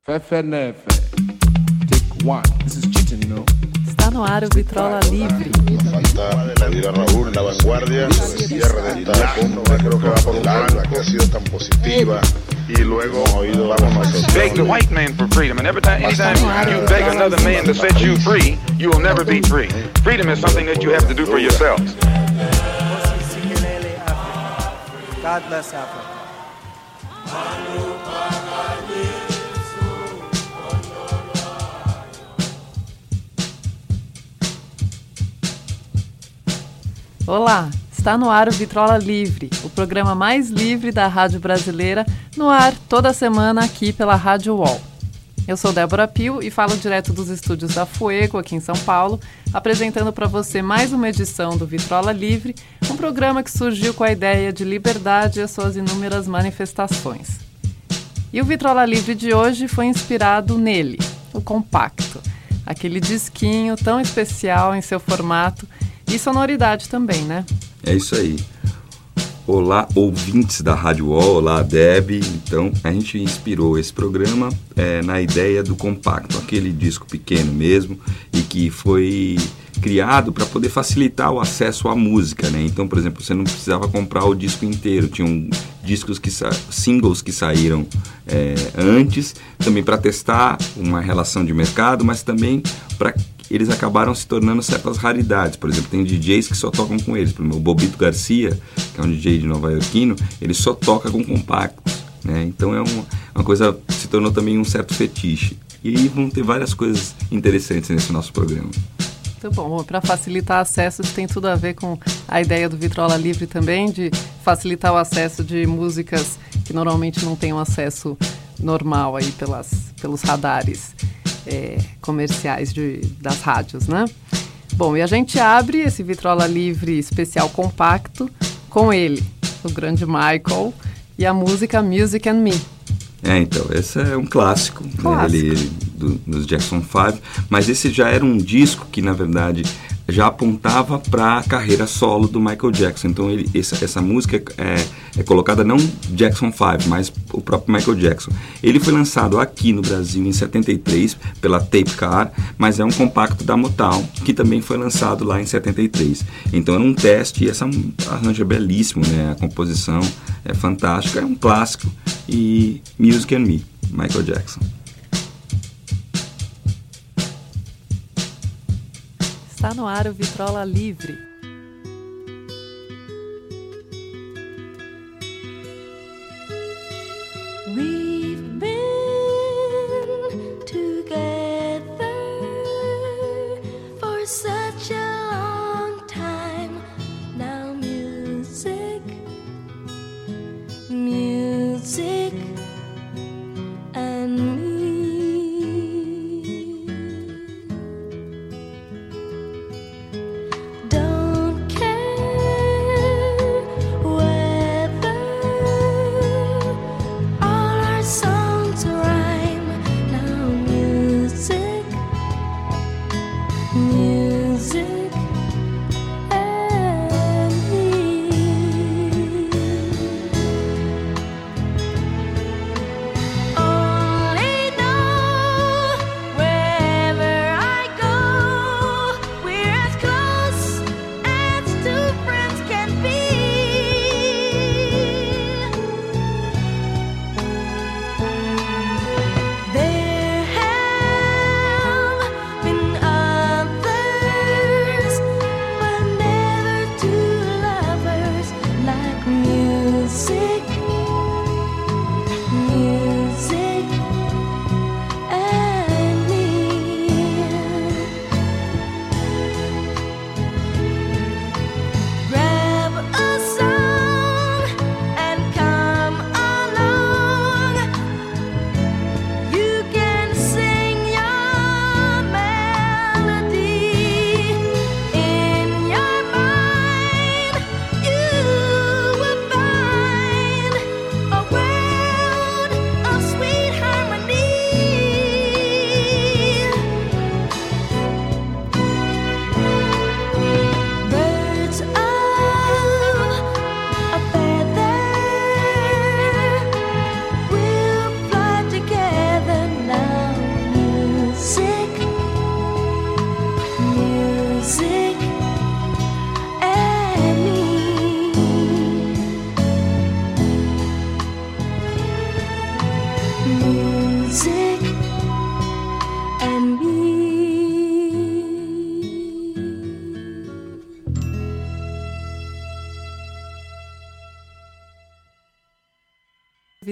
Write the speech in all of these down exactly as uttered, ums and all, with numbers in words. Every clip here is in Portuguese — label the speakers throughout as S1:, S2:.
S1: Fefe nefe. Take one. This is cheating, you know.
S2: Está no ar o Vitrola Livre.
S3: Falta pedir a Raúl la vanguardia, el cierre de esta cumbre, creo que va por un blanco, que ha sido tan positiva. Y luego oído, vamos nosotros.
S4: Beg the white man for freedom, and every time, anytime you beg another man to set you free, you will never be free. Freedom is something that you have to do for yourselves.
S5: God bless Africa.
S2: Olá, está no ar o Vitrola Livre, o programa mais livre da rádio brasileira, no ar toda semana aqui pela Rádio U O L. Eu sou Débora Pio e falo direto dos estúdios da Fuego, aqui em São Paulo, apresentando para você mais uma edição do Vitrola Livre, um programa que surgiu com a ideia de liberdade e as suas inúmeras manifestações. E o Vitrola Livre de hoje foi inspirado nele, o compacto, aquele disquinho tão especial em seu formato e sonoridade também, né?
S6: É isso aí. Olá, ouvintes da Rádio U O L, olá, Deb. Então, a gente inspirou esse programa é, na ideia do compacto, aquele disco pequeno mesmo, e que foi criado para poder facilitar o acesso à música, né? Então, por exemplo, você não precisava comprar o disco inteiro, tinham discos que sa- singles que saíram é, antes, também para testar uma relação de mercado, mas também para eles acabaram se tornando certas raridades. Por exemplo, tem D Js que só tocam com eles. Por exemplo, o Bobito Garcia, que é um D J de Nova Iorquino, ele só toca com compactos, né? Então é uma, uma coisa, se tornou também um certo fetiche. E aí vão ter várias coisas interessantes nesse nosso programa.
S2: Muito bom. Para facilitar acesso, isso tem tudo a ver com a ideia do Vitrola Livre também, de facilitar o acesso de músicas que normalmente não têm um acesso normal aí pelas, pelos radares É, comerciais de, das rádios, né? Bom, e a gente abre esse Vitrola Livre especial compacto com ele, o grande Michael, e a música Music and Me.
S6: É, então, esse é um clássico,
S2: clássico.
S6: Né? Ele, do, dos Jackson five, mas esse já era um disco que, na verdade, já apontava para a carreira solo do Michael Jackson. Então, ele, essa, essa música é, é colocada não Jackson five, mas o próprio Michael Jackson. Ele foi lançado aqui no Brasil em setenta e três pela Tape Car, mas é um compacto da Motown, que também foi lançado lá em setenta e três. Então, era um teste e esse arranjo é belíssimo, né? A composição é fantástica, é um clássico. E Music and Me, Michael Jackson.
S2: Está no ar o Vitrola Livre.
S7: We've been together for such a long time now. Music, music and me. Don't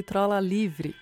S2: Vitrola Livre.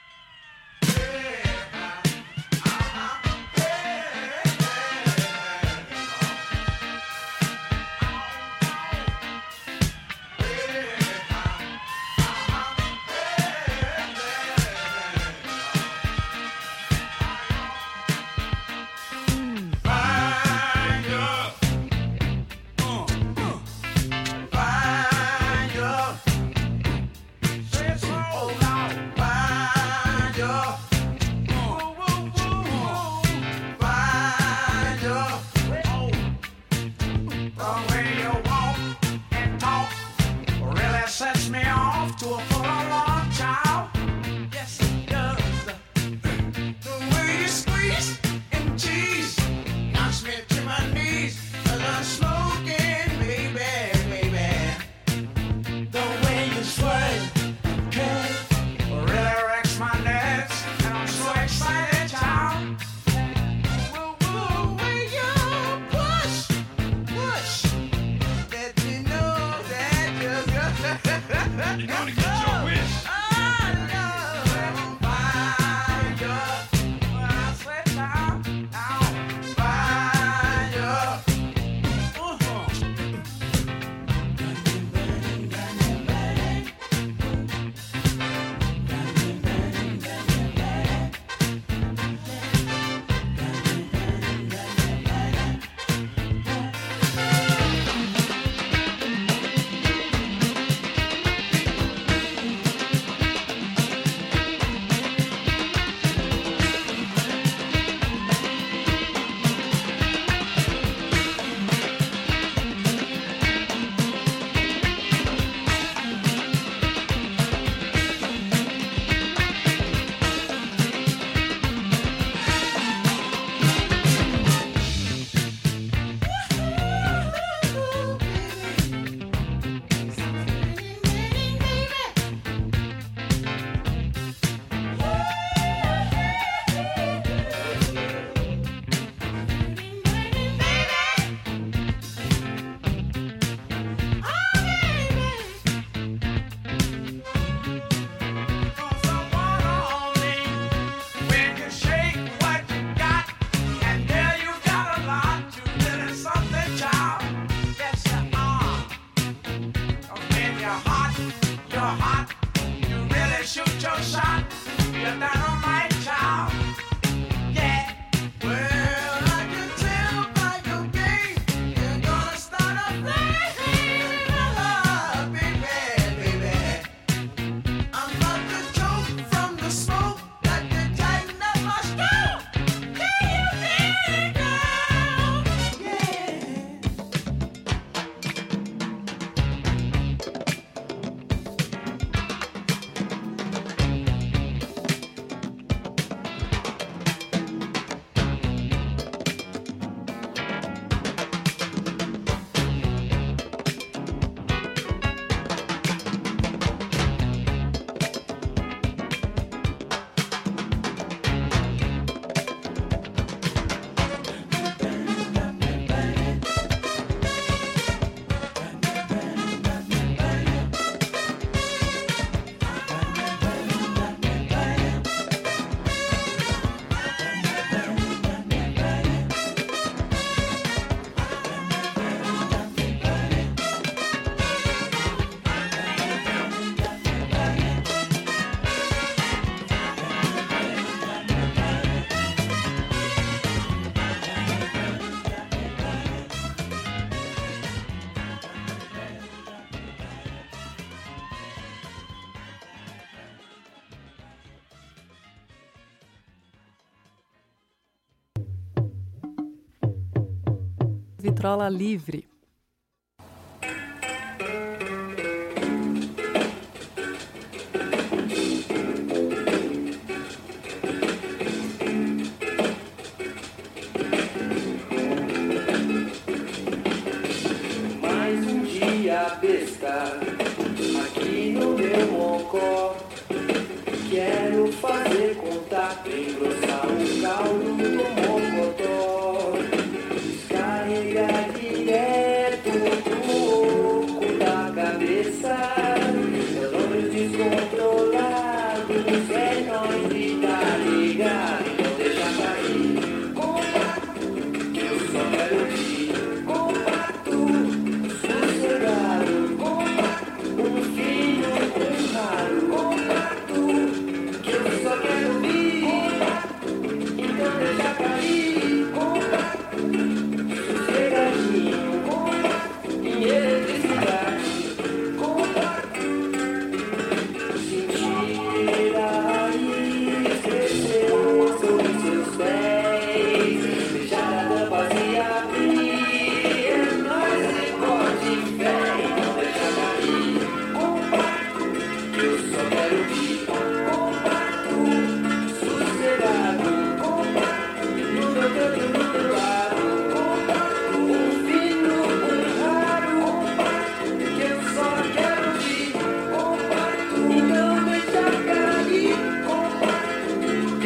S2: Vitrola Livre.
S8: Mais um dia besta aqui no meu mocó. Quero fazer contato, engrossar o caldo do mocotó. Descarregar direto do oco da cabeça. Meus olhos descontrolados.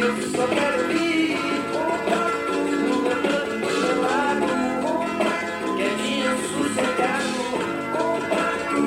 S8: eu só quero vir no meu canto, do meu lado, quietinho, sossegado, compacto.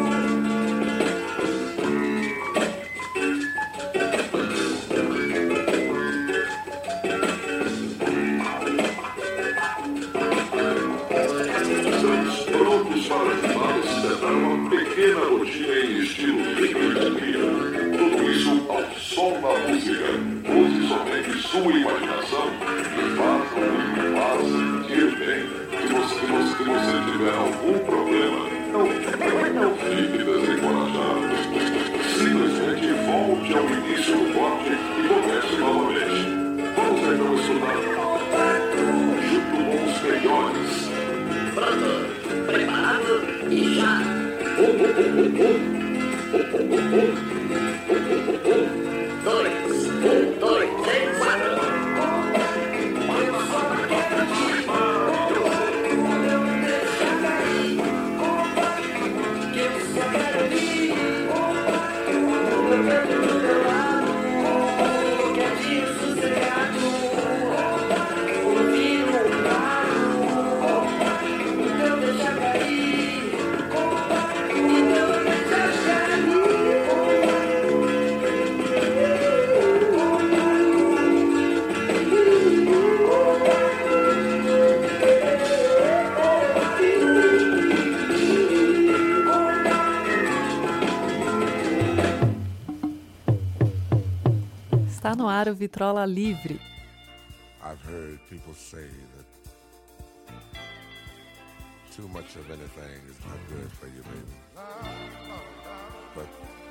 S9: Prontos para ajudar a cimentar uma pequena rotina em estilo Rick. Tudo isso ao som da música. Use somente sua imaginação e faça o que faça sentir bem. Se você, se você, se você tiver algum problema, não, não fique desencorajado. Simplesmente volte ao início do corte e comece novamente. Vamos então estudar junto com os melhores.
S8: Pronto, preparado e já. Um, um, um, um, um. Um, um, um, um. Um, dois, um, dois, três, quatro.
S2: Está no ar o Vitrola Livre.
S10: I've heard people say that too much of anything is not good for you, baby. But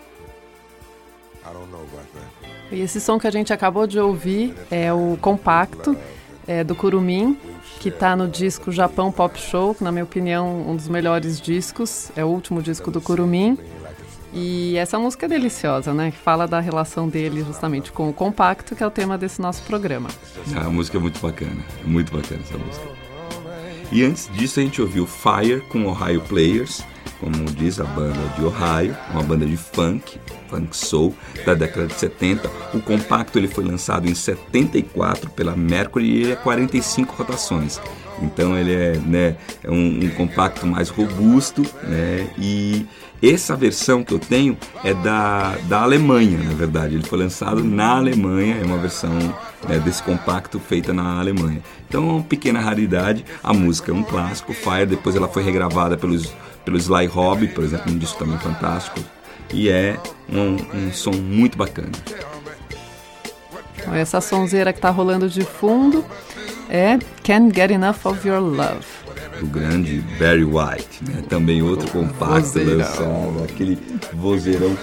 S10: I don't know about that.
S2: E esse som que a gente acabou de ouvir é o Compacto, é, do Curumim, que está no disco Japão Pop Show, que na minha opinião um dos melhores discos, é o último disco do Curumim. E essa música é deliciosa, né? Que fala da relação dele justamente com o Compacto, que é o tema desse nosso programa.
S6: A música é muito bacana, é muito bacana essa música. E antes disso a gente ouviu Fire com Ohio Players, como diz a banda de Ohio, uma banda de funk, funk soul, da década de setenta. O Compacto ele foi lançado em setenta e quatro pela Mercury e ele é quarenta e cinco rotações. Então ele é, né, é um, um compacto mais robusto, né, e essa versão que eu tenho é da, da Alemanha, na verdade. Ele foi lançado na Alemanha, é uma versão, né, desse compacto feita na Alemanha. Então é uma pequena raridade. A música é um clássico, Fire, depois ela foi regravada pelos, pelo Sly Hobby, por exemplo, um disco também fantástico. E é um, um som muito bacana.
S2: Essa sonzeira que está rolando de fundo é Can't Get Enough of Your Love,
S6: do grande Barry White, né? Também outro compacto lançado, aquele vozeirão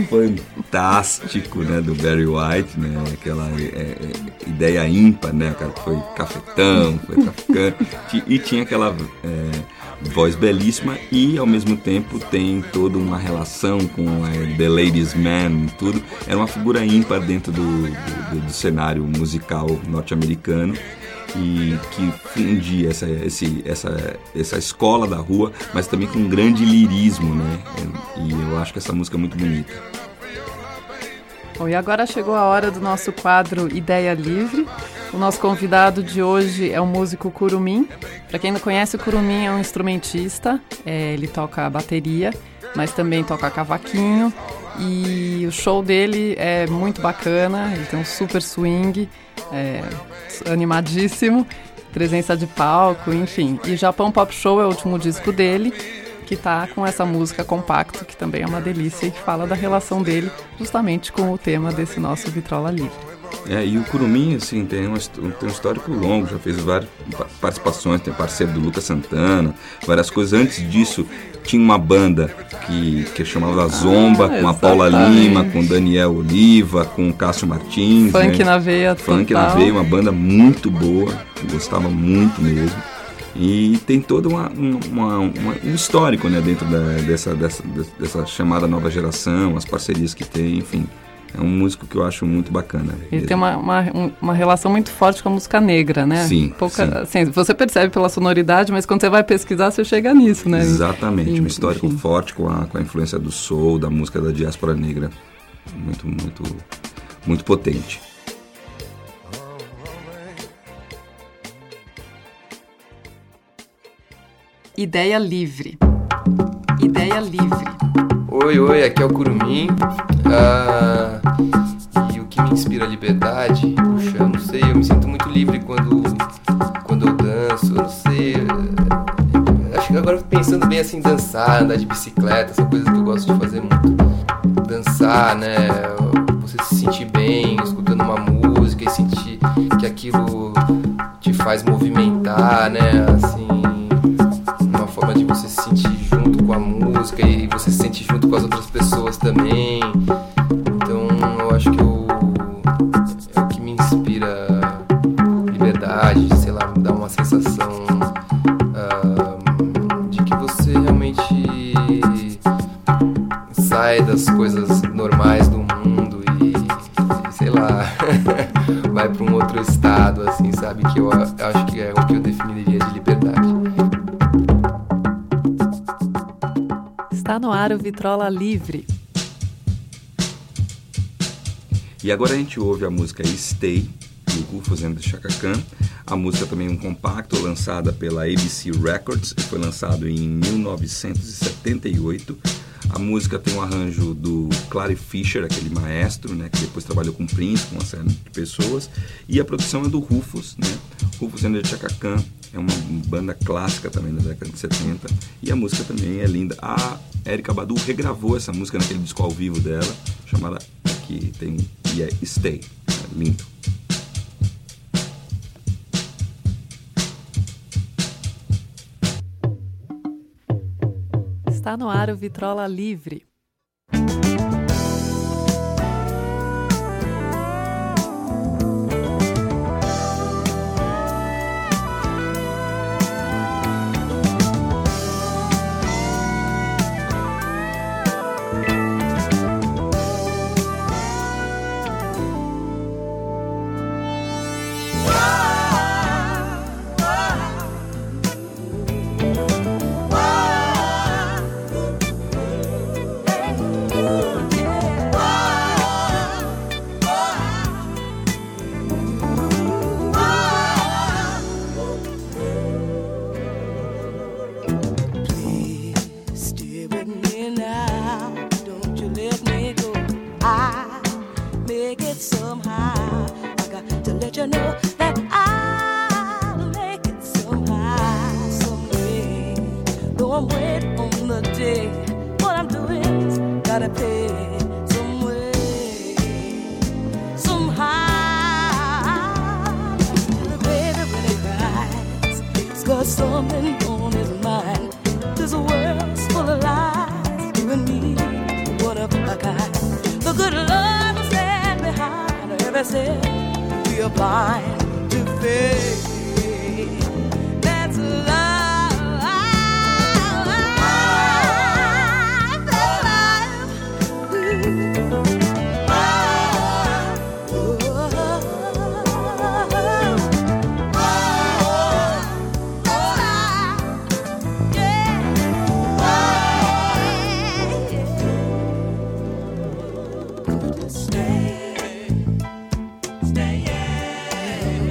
S6: fantástico, né, do Barry White, né? Aquela é, é, ideia ímpar, né? O cara que foi cafetão, foi traficante e tinha aquela é, voz belíssima e ao mesmo tempo tem toda uma relação com é, The Ladies Man e tudo. Era uma figura ímpar dentro do, do, do cenário musical norte-americano e que fundia essa, esse, essa, essa escola da rua, mas também com um grande lirismo, né? E eu acho que essa música é muito bonita.
S2: Bom, e agora chegou a hora do nosso quadro Ideia Livre. O nosso convidado de hoje é o músico Curumim. Para quem não conhece, o Curumim é um instrumentista, é, ele toca bateria, mas também toca cavaquinho. E o show dele é muito bacana, ele tem um super swing, é, animadíssimo, presença de palco, enfim. E Japão Pop Show é o último disco dele, que tá com essa música Compacto, que também é uma delícia e que fala da relação dele justamente com o tema desse nosso Vitrola Livre.
S6: É, e o Curumim, assim, tem, uma, tem um histórico longo, já fez várias participações, tem parceiro do Lucas Santana, várias coisas. Antes disso, tinha uma banda que, que chamava Zomba, ah, com a Paula Lima, com Daniel Oliva, com o Cássio Martins.
S2: Funk, né? Na veia
S6: Funk
S2: total.
S6: na veia, uma banda muito boa, gostava muito mesmo. E tem todo uma, uma, uma, um histórico, né, dentro da, dessa, dessa, dessa chamada nova geração, as parcerias que tem, enfim. É um músico que eu acho muito bacana.
S2: Ele
S6: mesmo.
S2: tem uma, uma, uma relação muito forte com a música negra, né?
S6: Sim,
S2: Pouca,
S6: sim.
S2: Assim, você percebe pela sonoridade, mas quando você vai pesquisar, você chega nisso, né?
S6: Exatamente,
S2: Enfim,
S6: um histórico
S2: enfim.
S6: forte com a, com a influência do soul, da música da diáspora negra. Muito, muito, muito potente.
S2: Ideia Livre. Ideia Livre.
S11: Oi, oi, aqui é o Curumim. Ah, e o que me inspira a liberdade? Puxa, eu não sei, eu me sinto muito livre quando, quando eu danço, eu não sei. Acho que agora pensando bem assim, dançar, andar de bicicleta, são coisas que eu gosto de fazer muito. Dançar, né? Você se sentir bem, escutando uma música e sentir que aquilo te faz movimentar, né? Assim, uma forma de você se sentir junto com a música e você se sentir junto com as outras pessoas também. Então eu acho que eu, é o que me inspira liberdade, sei lá, me dá uma sensação uh, de que você realmente sai das coisas normais do mundo e, sei lá, vai para um outro estado, assim, sabe? Que eu acho que é o que eu definiria de liberdade.
S2: Está no ar o Vitrola Livre.
S6: E agora a gente ouve a música Stay, do Rufus and the Chaka Khan. A música também é um compacto lançada pela A B C Records e foi lançado em mil novecentos e setenta e oito. A música tem um arranjo do Clary Fisher, aquele maestro, né, que depois trabalhou com Prince, com uma série de pessoas. E a produção é do Rufus, né? Rufus and the Chaka Khan é uma banda clássica também da década de setenta. E a música também é linda. A Erykah Badu regravou essa música naquele disco ao vivo dela, chamada, aqui tem, e é Stay. É lindo.
S2: Está no ar o Vitrola Livre.
S7: Stay, stay, yeah.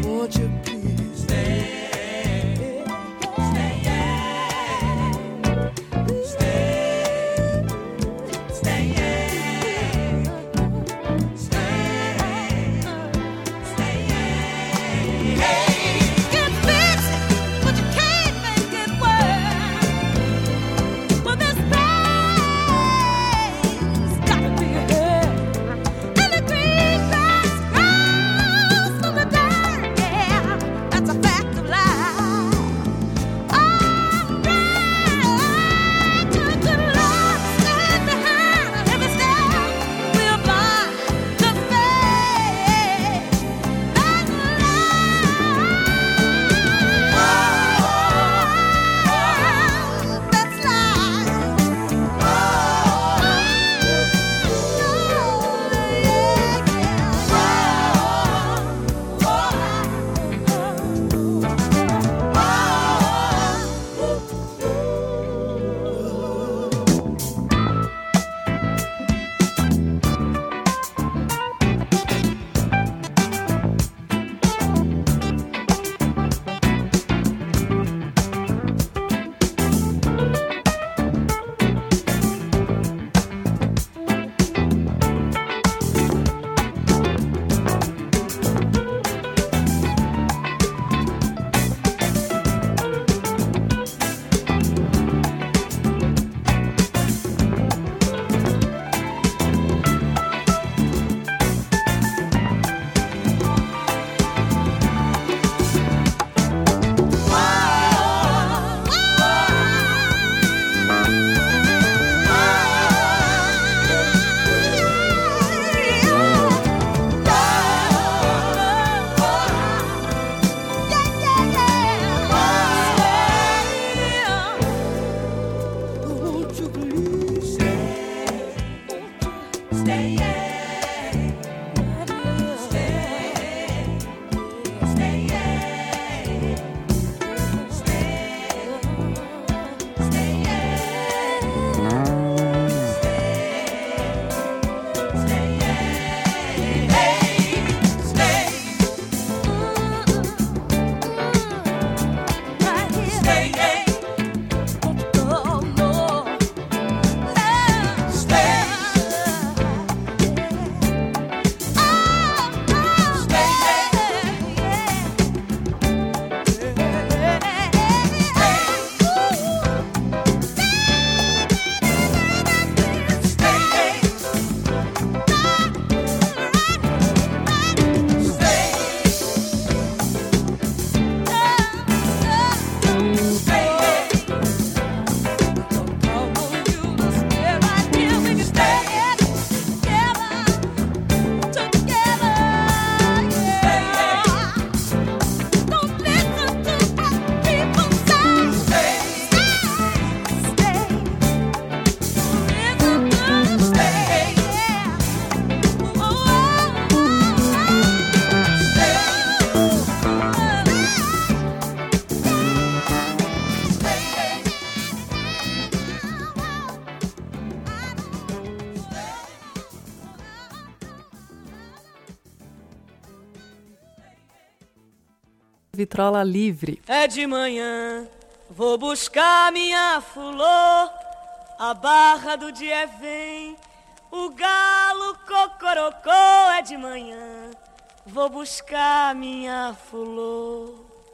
S2: Vitrola Livre.
S7: É de manhã, vou buscar minha flor, a barra do dia vem, o galo cocorocô. É de manhã, vou buscar minha flor.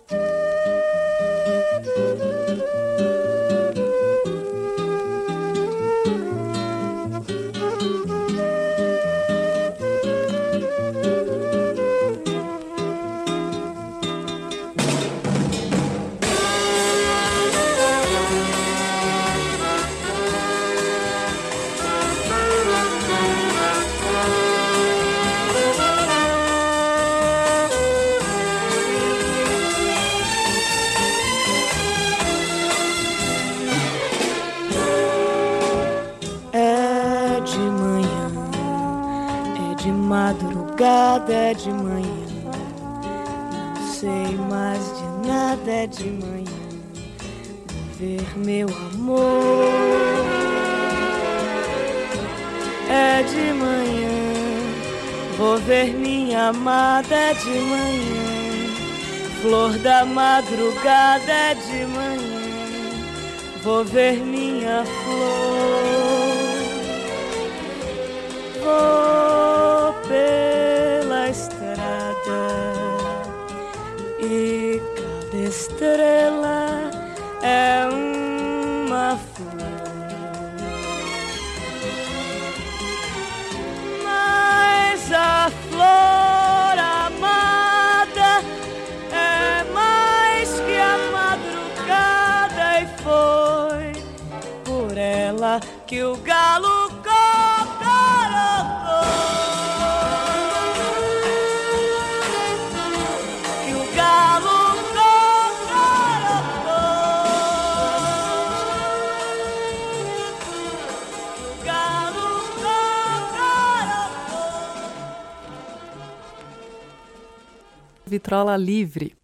S7: Madrugada é de manhã, não sei mais de nada, é de manhã, vou ver meu amor. É de manhã, vou ver minha amada, é de manhã, flor da madrugada, é de manhã, vou ver minha flor. Vou pela estrada e cada estrela é uma flor, mas a flor amada é mais que a madrugada, e foi por ela que o galo
S2: Vitrola Livre.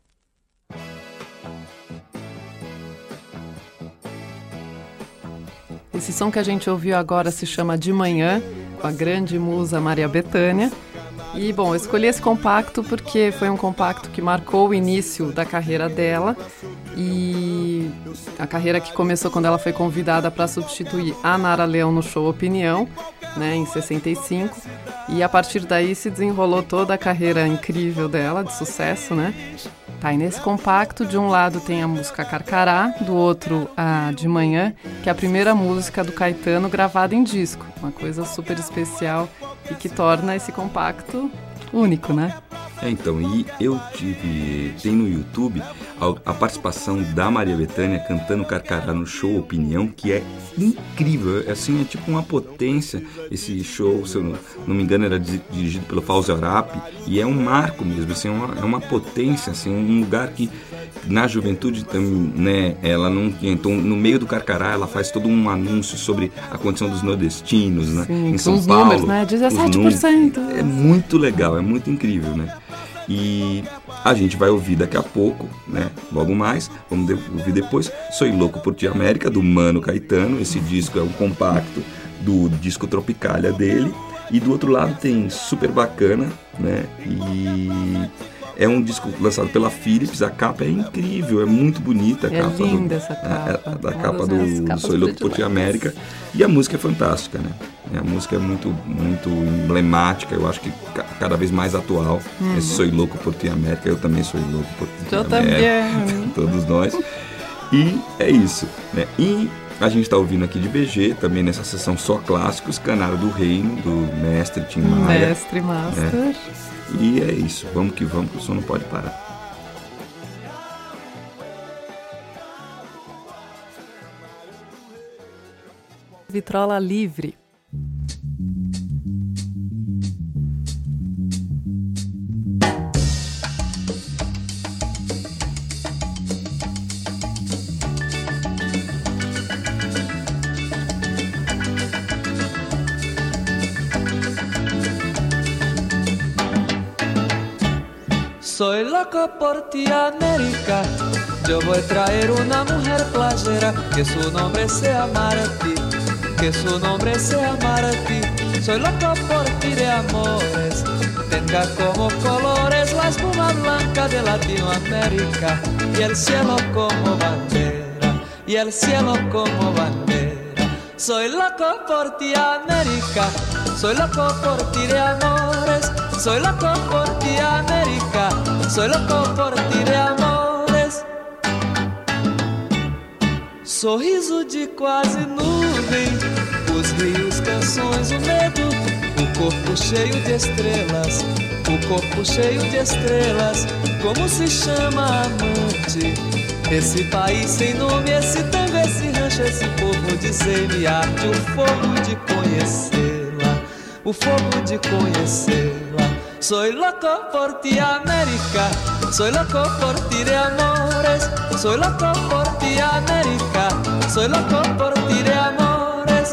S2: Esse som que a gente ouviu agora se chama De Manhã, com a grande musa Maria Bethânia. E, bom, eu escolhi esse compacto porque foi um compacto que marcou o início da carreira dela, e a carreira que começou quando ela foi convidada para substituir a Nara Leão no show Opinião, né, em sessenta e cinco, e a partir daí se desenrolou toda a carreira incrível dela, de sucesso, né? Tá, e nesse compacto, de um lado tem a música Carcará, do outro a De Manhã, que é a primeira música do Caetano gravada em disco, uma coisa super especial e que torna esse compacto único, né?
S6: É, então, e eu tive, tem no YouTube a, a participação da Maria Bethânia cantando Carcará no show Opinião, que é incrível, assim, é tipo uma potência. Esse show, se eu não, não me engano, era dirigido pelo Fauzi Arap, e é um marco mesmo, assim, é uma, é uma potência, assim, um lugar que na juventude também, né, ela não, então no meio do Carcará ela faz todo um anúncio sobre a condição dos nordestinos, né?
S2: Sim,
S6: em São
S2: os
S6: Paulo,
S2: números, né? dezessete por cento.
S6: É muito legal, é muito incrível, né? E a gente vai ouvir daqui a pouco, né? Logo mais, vamos de- ouvir depois Sou Louco por Ti América, do Mano Caetano. Esse disco é um compacto do disco Tropicália dele. E do outro lado tem Super Bacana, né? E é um disco lançado pela Philips. A capa é incrível, é muito bonita a
S2: É
S6: capa.
S2: linda
S6: do,
S2: essa capa.
S6: A, a, da
S2: Uma
S6: capa
S2: das
S6: do,
S2: minhas
S6: do
S2: capas
S6: Sou Louco por Ti
S2: prediletas.
S6: América. E a música é fantástica, né? A música é muito, muito emblemática, eu acho que ca- cada vez mais atual.
S2: Uhum.
S6: Esse Sou Louco por Ti América, eu também sou louco por Ti
S2: Eu
S6: América.
S2: também.
S6: Todos nós. E é isso, né? E a gente está ouvindo aqui de B G, também nessa sessão só clássicos, Canário do Reino, do mestre Tim Maia.
S2: Mestre Master.
S6: né? E é isso, vamos que vamos, que o som não pode parar.
S2: Vitrola Livre.
S12: Soy loco por ti, América. Yo voy a traer una mujer playera, que su nombre sea Martí, que su nombre sea Martí. Soy loco por ti de amores, tenga como colores la espuma blanca América, de Latinoamérica, y el cielo como bandera, y el cielo como bandera. Soy loco por ti, América, soy loco por ti de amores, soy loco por ti, América, soy loco por ti de amores. Sorriso de quase nuvem, os rios, canções, o medo, o corpo cheio de estrelas, o corpo cheio de estrelas. Como se chama amante? Esse país sem nome, esse tango, esse rancho, esse povo, dizer-me arte, o fogo de conhecê-la, o fogo de conhecê-la. Soy loco por ti, América, soy loco por ti de amores, soy loco por ti, América, soy loco por ti de amores.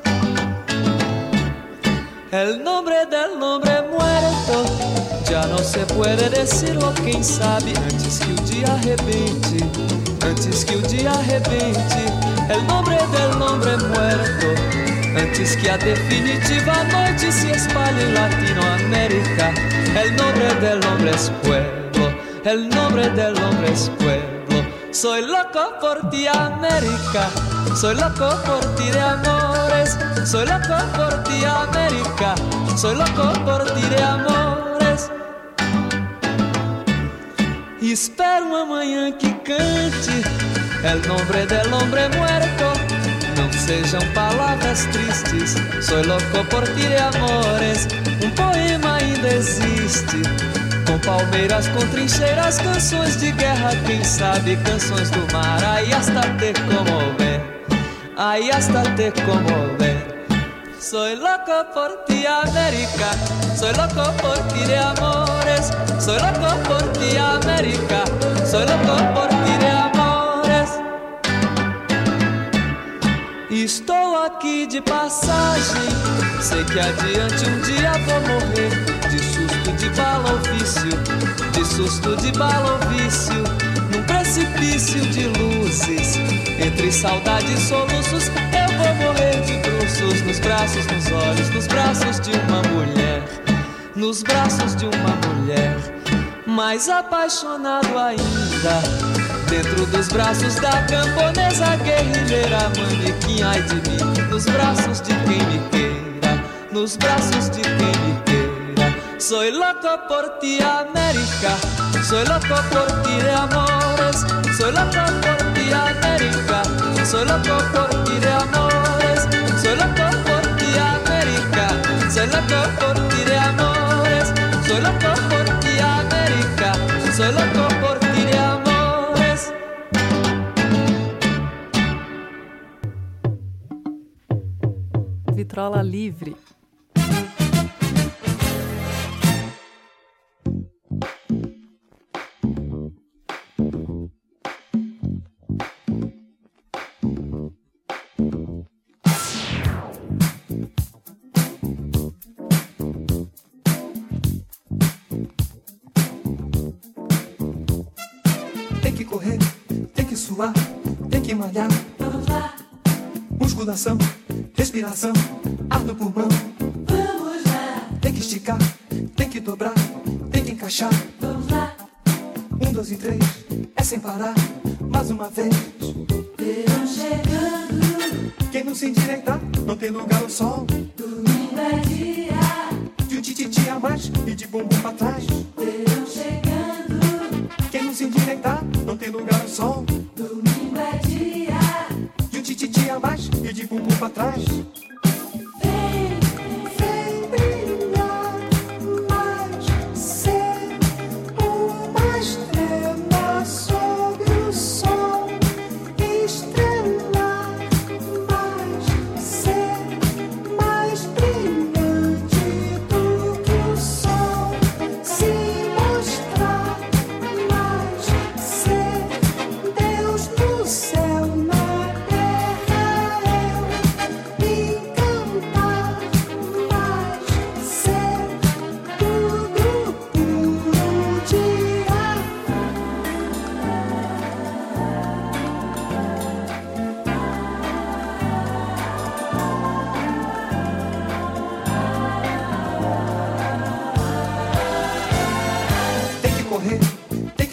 S12: El nombre del hombre muerto já não se puede decir, ou quem sabe antes que o dia arrebente, antes que o dia arrebente. El nombre del hombre muerto, antes que a definitiva noite se espalhe em Latinoamérica. El nombre del hombre es pueblo, el nombre del hombre es pueblo. Soy loco por ti, América, soy loco por ti de amores, soy loco por ti, América, soy loco por ti de amores. Espero amanhã que cante el nombre del hombre muerto, não sejam palavras tristes. Soy loco por ti de amores, um poema ainda existe, com palmeiras, com trincheiras, canções de guerra, quem sabe canções do mar. Aí hasta te comover, aí hasta te comover. Soy loco por ti, América, soy loco por ti de amores, soy loco por ti, América, soy loco por ti de amores. Estou aqui de passagem, sei que adiante um dia vou morrer, de susto de bala ou vício, de susto de bala ou vício, num precipício de luzes, entre saudade e soluços, eu vou morrer de bruços, nos braços, nos olhos, nos braços de uma mulher, nos braços de uma mulher, mais apaixonado ainda, dentro dos braços da camponesa guerrilheira, manequim, ai de mim, nos braços de quem me queira, nos braços de quem me queira. Soy loco por ti, América, soy loco por ti de amores, soy loco por ti, América, soy loco por ti de amores, soy loco por ti, América, soy loco por ti de amores, soy loco por ti, América, soy loco por ti de amores.
S2: Vitrola Livre.
S13: Tem que correr, tem que suar, tem que malhar.
S7: Vamos lá,
S13: Musculação, respiração, ar no pulmão.
S7: vamos lá,
S13: Tem que esticar, tem que dobrar, tem que encaixar.
S7: vamos lá.
S13: Um, dois e três, é sem parar, mais uma vez.
S7: Verão chegando,
S13: Quem não se endireitar, não tem lugar ao sol.
S7: domingo é dia.
S13: De um tititi a mais e de bumbum pra trás.
S7: Verão chegando,
S13: Quem não se endireitar, não tem lugar ao sol.
S7: domingo é dia.
S13: De um tititi a mais e de bumbum pra trás.
S7: Vem,
S13: Vem brilhar mais, ser uma estrela sobre o sol. Estrelar mais, ser mais brilhante do que o sol. Se mostrar mais, ser Deus no céu, na terra eu.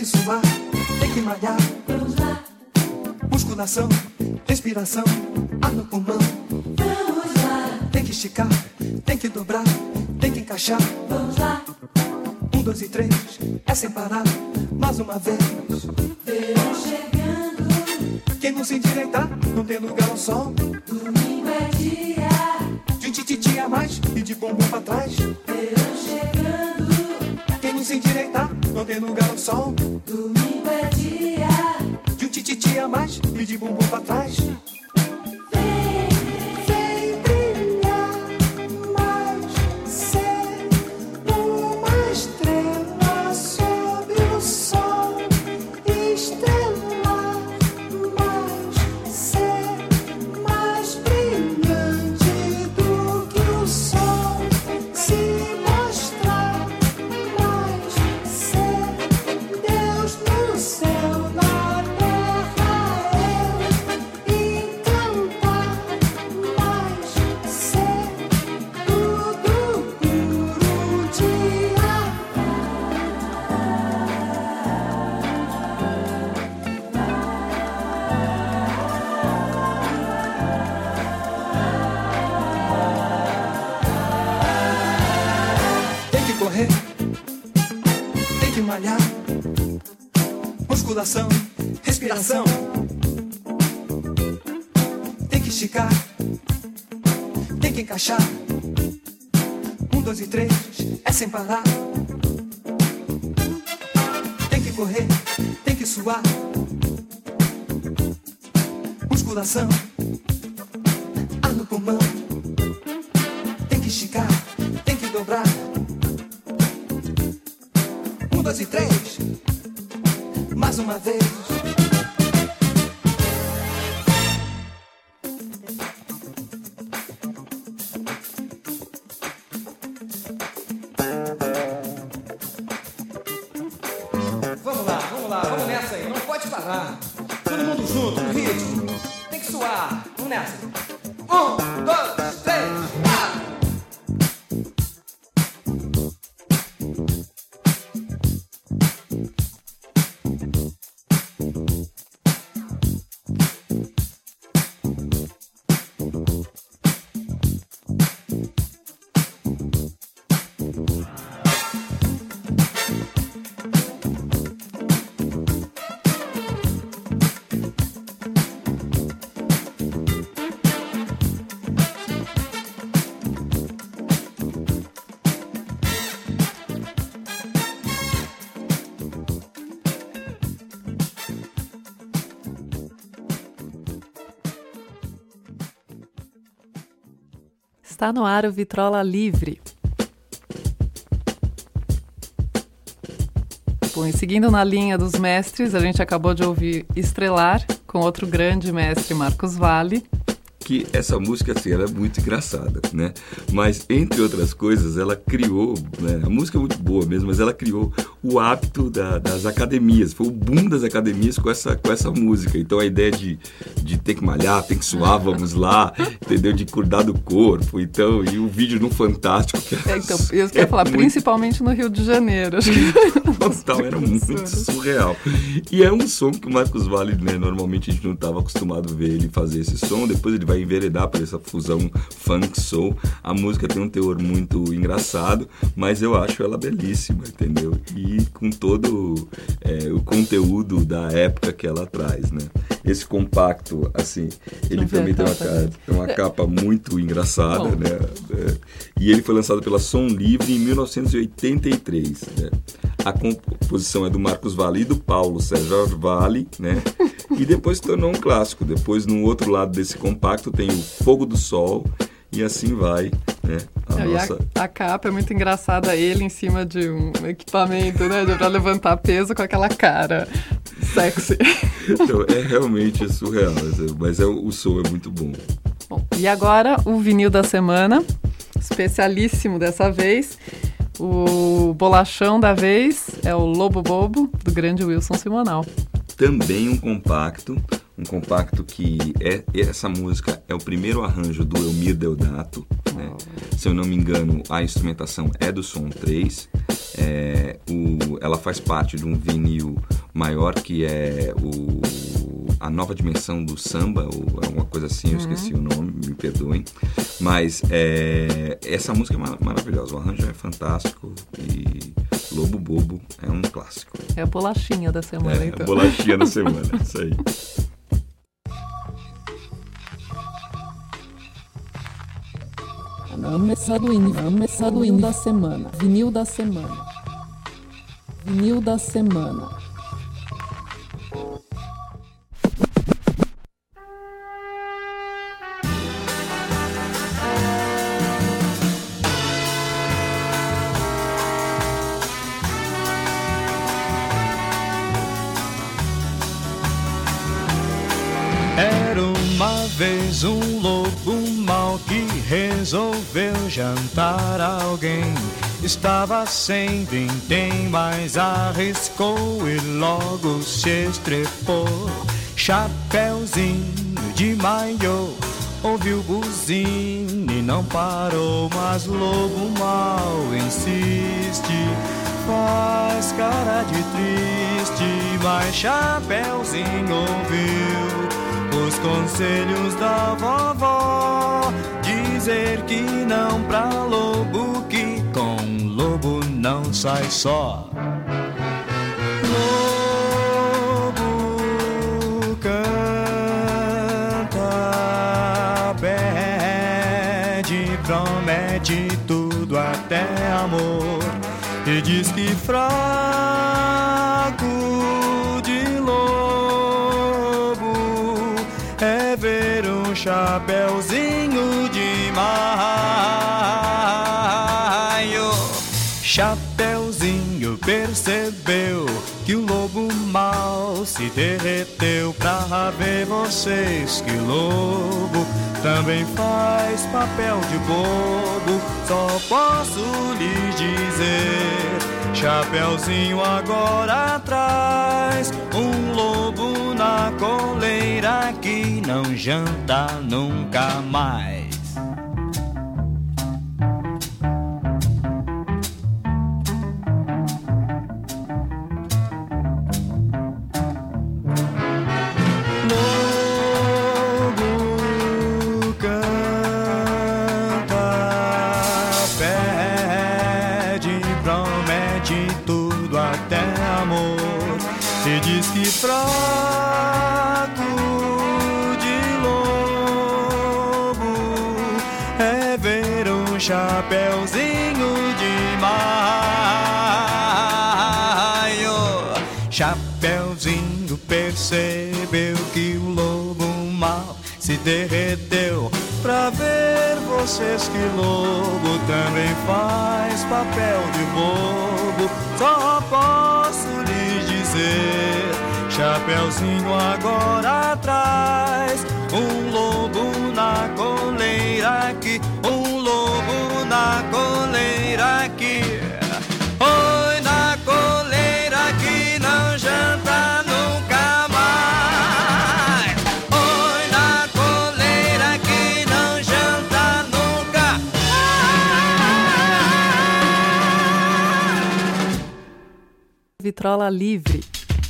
S13: suar, tem que malhar. Vamos lá. Musculação, respiração, ar no pulmão. Vamos lá. Tem que esticar, tem que dobrar, tem que encaixar. Vamos lá. Um, dois e três, é sem parar, mais uma vez. Verão chegando. Quem não se endireitar, não tem lugar ao sol. Domingo é dia de um tititi a mais e de bumbum pra trás. Verão chegando. Quem não se endireitar, não tem lugar ao sol. Domingo é dia de um tititi a mais e de bumbum pra trás. Musculação, respiração, tem que esticar, tem que encaixar. Um, dois e três, é sem parar. Tem que correr, tem que suar. Musculação, ar no pulmão. Tem que esticar, tem que dobrar. Um, dois e três, mais uma vez.
S5: Vamos lá, vamos lá, vamos nessa aí. Não pode parar. Todo mundo junto, no ritmo. Tem que suar. Vamos nessa. Um, dois, três, quatro.
S2: Está no ar o Vitrola Livre. Bom, e seguindo na linha dos mestres, a gente acabou de ouvir Estrelar, com outro grande mestre, Marcos Valle.
S6: Que essa música, assim, ela é muito engraçada, né? Mas, entre outras coisas, ela criou, né? A música é muito boa mesmo, mas ela criou o hábito da, das academias. Foi o boom das academias com essa, com essa música. Então, a ideia de, de ter que malhar, ter que suar, vamos lá, entendeu? De cuidar do corpo. Então, e o vídeo no Fantástico. Que
S2: é, então, eu queria é falar, muito... principalmente no Rio de Janeiro.
S6: Total, era muito surreal. E é um som que o Marcos Valle, né? Normalmente a gente não estava acostumado a ver ele fazer esse som. Depois ele vai enveredar por essa fusão funk soul. A música tem um teor muito engraçado, mas eu acho ela belíssima, entendeu? E com todo é, o conteúdo da época que ela traz, né? Esse compacto, assim, ele Não também tem uma, cara, tem uma capa muito engraçada, Bom. né? É, e ele foi lançado pela Som Livre em mil novecentos e oitenta e três, né? A composição é do Marcos Valle e do Paulo César Valle, né? E depois se tornou um clássico. Depois, no outro lado desse compacto, tem o Fogo do Sol e assim vai, né? A,
S2: é,
S6: nossa...
S2: a, a capa é muito engraçada, ele em cima de um equipamento, né? Pra levantar peso com aquela cara sexy.
S6: Então, é realmente surreal, mas é, o som é muito bom.
S2: Bom, e agora o vinil da semana, especialíssimo dessa vez. O bolachão da vez é o Lobo Bobo, do grande Wilson Simonal.
S6: Também um compacto, um compacto que é, essa música é o primeiro arranjo do Elmir Deodato, né? Se eu não me engano, a instrumentação é do Som três, é, o, ela faz parte de um vinil maior, que é o, a nova dimensão do samba, ou alguma coisa assim, eu
S2: Uhum.
S6: esqueci o nome, me perdoem. Mas é, essa música é mar- maravilhosa, o arranjo é fantástico e Lobo Bobo é um clássico.
S2: É a bolachinha da semana,
S6: É,
S2: então.
S6: a bolachinha da semana, isso aí.
S2: Ameçadoinho, ameçadoinho da semana. Vinil da semana. Vinil da semana.
S14: Era uma vez um lobo mau que resolveu jantar alguém. Estava sem vintém, mas arriscou e logo se estrepou. Chapeuzinho de maiô, ouviu buzina e não parou. Mas lobo mau insiste, faz cara de triste, mas Chapeuzinho ouviu os conselhos da vovó, dizer que não pra lobo, que com lobo não sai só. Lobo canta, pede, promete tudo até amor, e diz que fraco de lobo é ver um chapeuzinho de maio. Chapeuzinho percebeu que o lobo mau se derreteu. Pra ver vocês que lobo também faz papel de bobo, só posso lhes dizer: Chapeuzinho agora atrás um lobo na coleira que não janta nunca mais. Lobo canta, pede, promete tudo até amor, e diz que fraco de lobo é ver um chapeuzinho de maio. Chapeuzinho percebeu que o lobo mau se derreteu. Pra ver vocês que lobo também faz papel de bobo, só posso lhes dizer: Chapeuzinho agora atrás um lobo na coleira aqui, um lobo na coleira aqui. Oi, na coleira que não janta nunca mais. Oi, na coleira que não janta nunca mais.
S2: Vitrola Livre.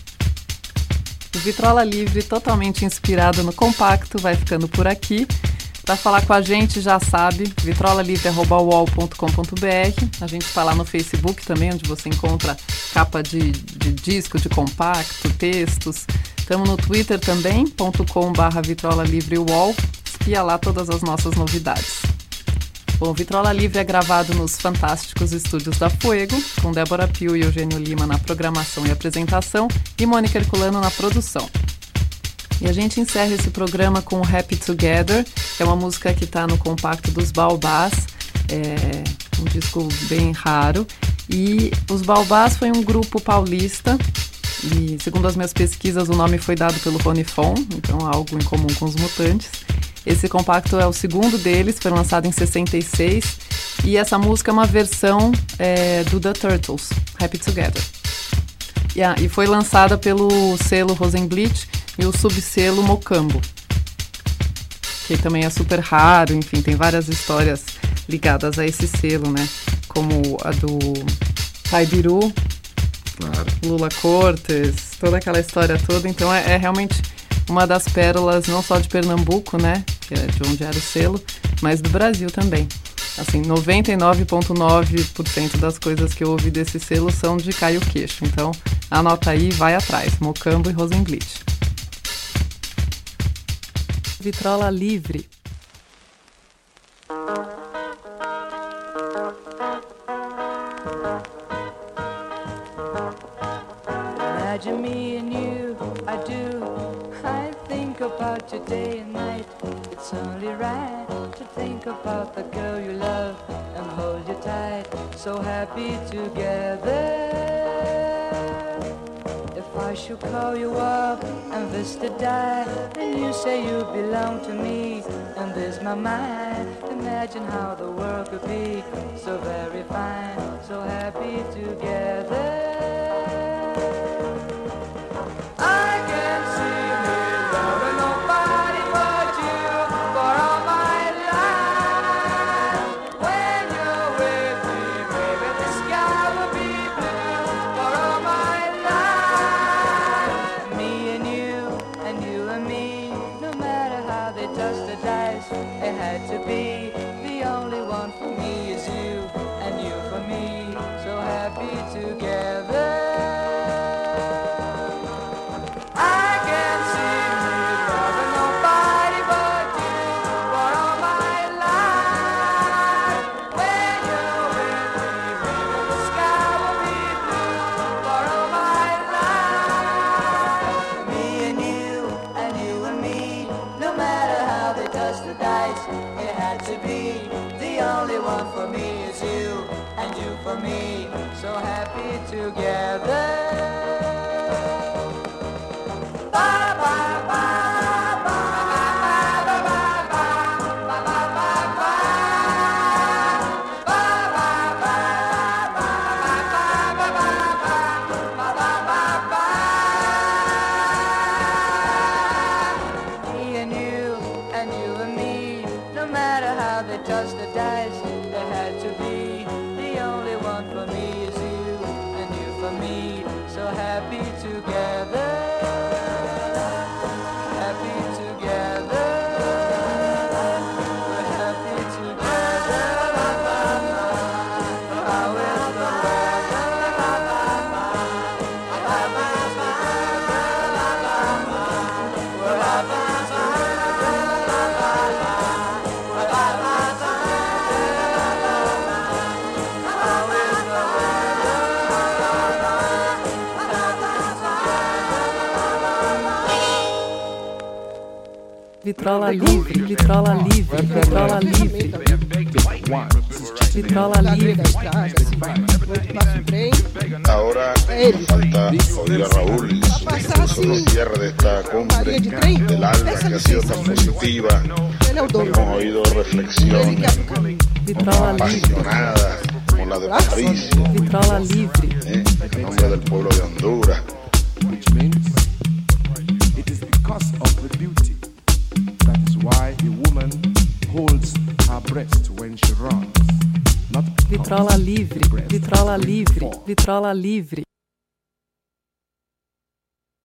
S2: O Vitrola Livre, totalmente inspirado no compacto, vai ficando por aqui. Para falar com a gente, já sabe, vitrola livre arroba u o l ponto com ponto b r. A gente está lá no Facebook também, onde você encontra capa de, de disco, de compacto, textos. Estamos no Twitter também, ponto com barra vitrola livre u o l. Espia lá todas as nossas novidades. Bom, Vitrola Livre é gravado nos fantásticos estúdios da Fuego, com Débora Pio e Eugênio Lima na programação e apresentação e Mônica Herculano na produção. E a gente encerra esse programa com Happy Together, que é uma música que está no compacto dos Baobás, é um disco bem raro. E os Baobás foi um grupo paulista, e segundo as minhas pesquisas o nome foi dado pelo Rony Fon, então algo em comum com os Mutantes. Esse compacto é o segundo deles, foi lançado em sessenta e seis, e essa música é uma versão é, do The Turtles, Happy Together. Yeah, e foi lançada pelo selo Rosenblit e o subselo Mocambo, que também é super raro, enfim, tem várias histórias ligadas a esse selo, né? Como a do Pai Biru
S6: Claro.
S2: Lula Cortes, toda aquela história toda. Então é, é realmente uma das pérolas, não só de Pernambuco, né, que é de onde era o selo, mas do Brasil também. Assim, noventa e nove vírgula nove por cento das coisas que eu ouvi desse selo são de Caio Queixo. Então, anota aí, vai atrás. Mocambo e Rosenblit. Vitrola Livre.
S15: Imagine me and you, I do. I think about you day and night. It's only right to think about the girl you love and hold you tight. So happy together. If I should call you up and wish to die, then you say you belong to me, and this my mind. Imagine how the world could be so very fine, so happy together. I can see me loving nobody but you for all my life. When you're with me, baby, the sky will be blue for all my life. Me and you, and you and me, no matter how they toss the dice, it had to be. The only one for me is you, and you for me, so happy together. So happy together. Bye bye bye bye bye bye bye bye bye bye. Me and you and you and me, no matter how they toss the dice, it had to be. The only one for me is you, and you for me, so happy together, happy together, we're happy together. How is the weather? We're happy together. We're happy
S2: Vitrola Livre, Vitrola Livre, Vitrola Livre. Vitrola Livre.
S3: Ahora nos falta oír a Raúl y su discurso en cierre de esta cumbre del alma que ha sido tan positiva. Hemos oído reflexiones apasionadas como la de Patricio,
S2: Vitrola Livre,
S3: eh, en nombre del pueblo de Honduras.
S1: Which means it is because of the beauty. That is why a woman holds her breast when she runs. Not
S2: Vitrola Livre, Vitrola Livre, Vitrola Livre.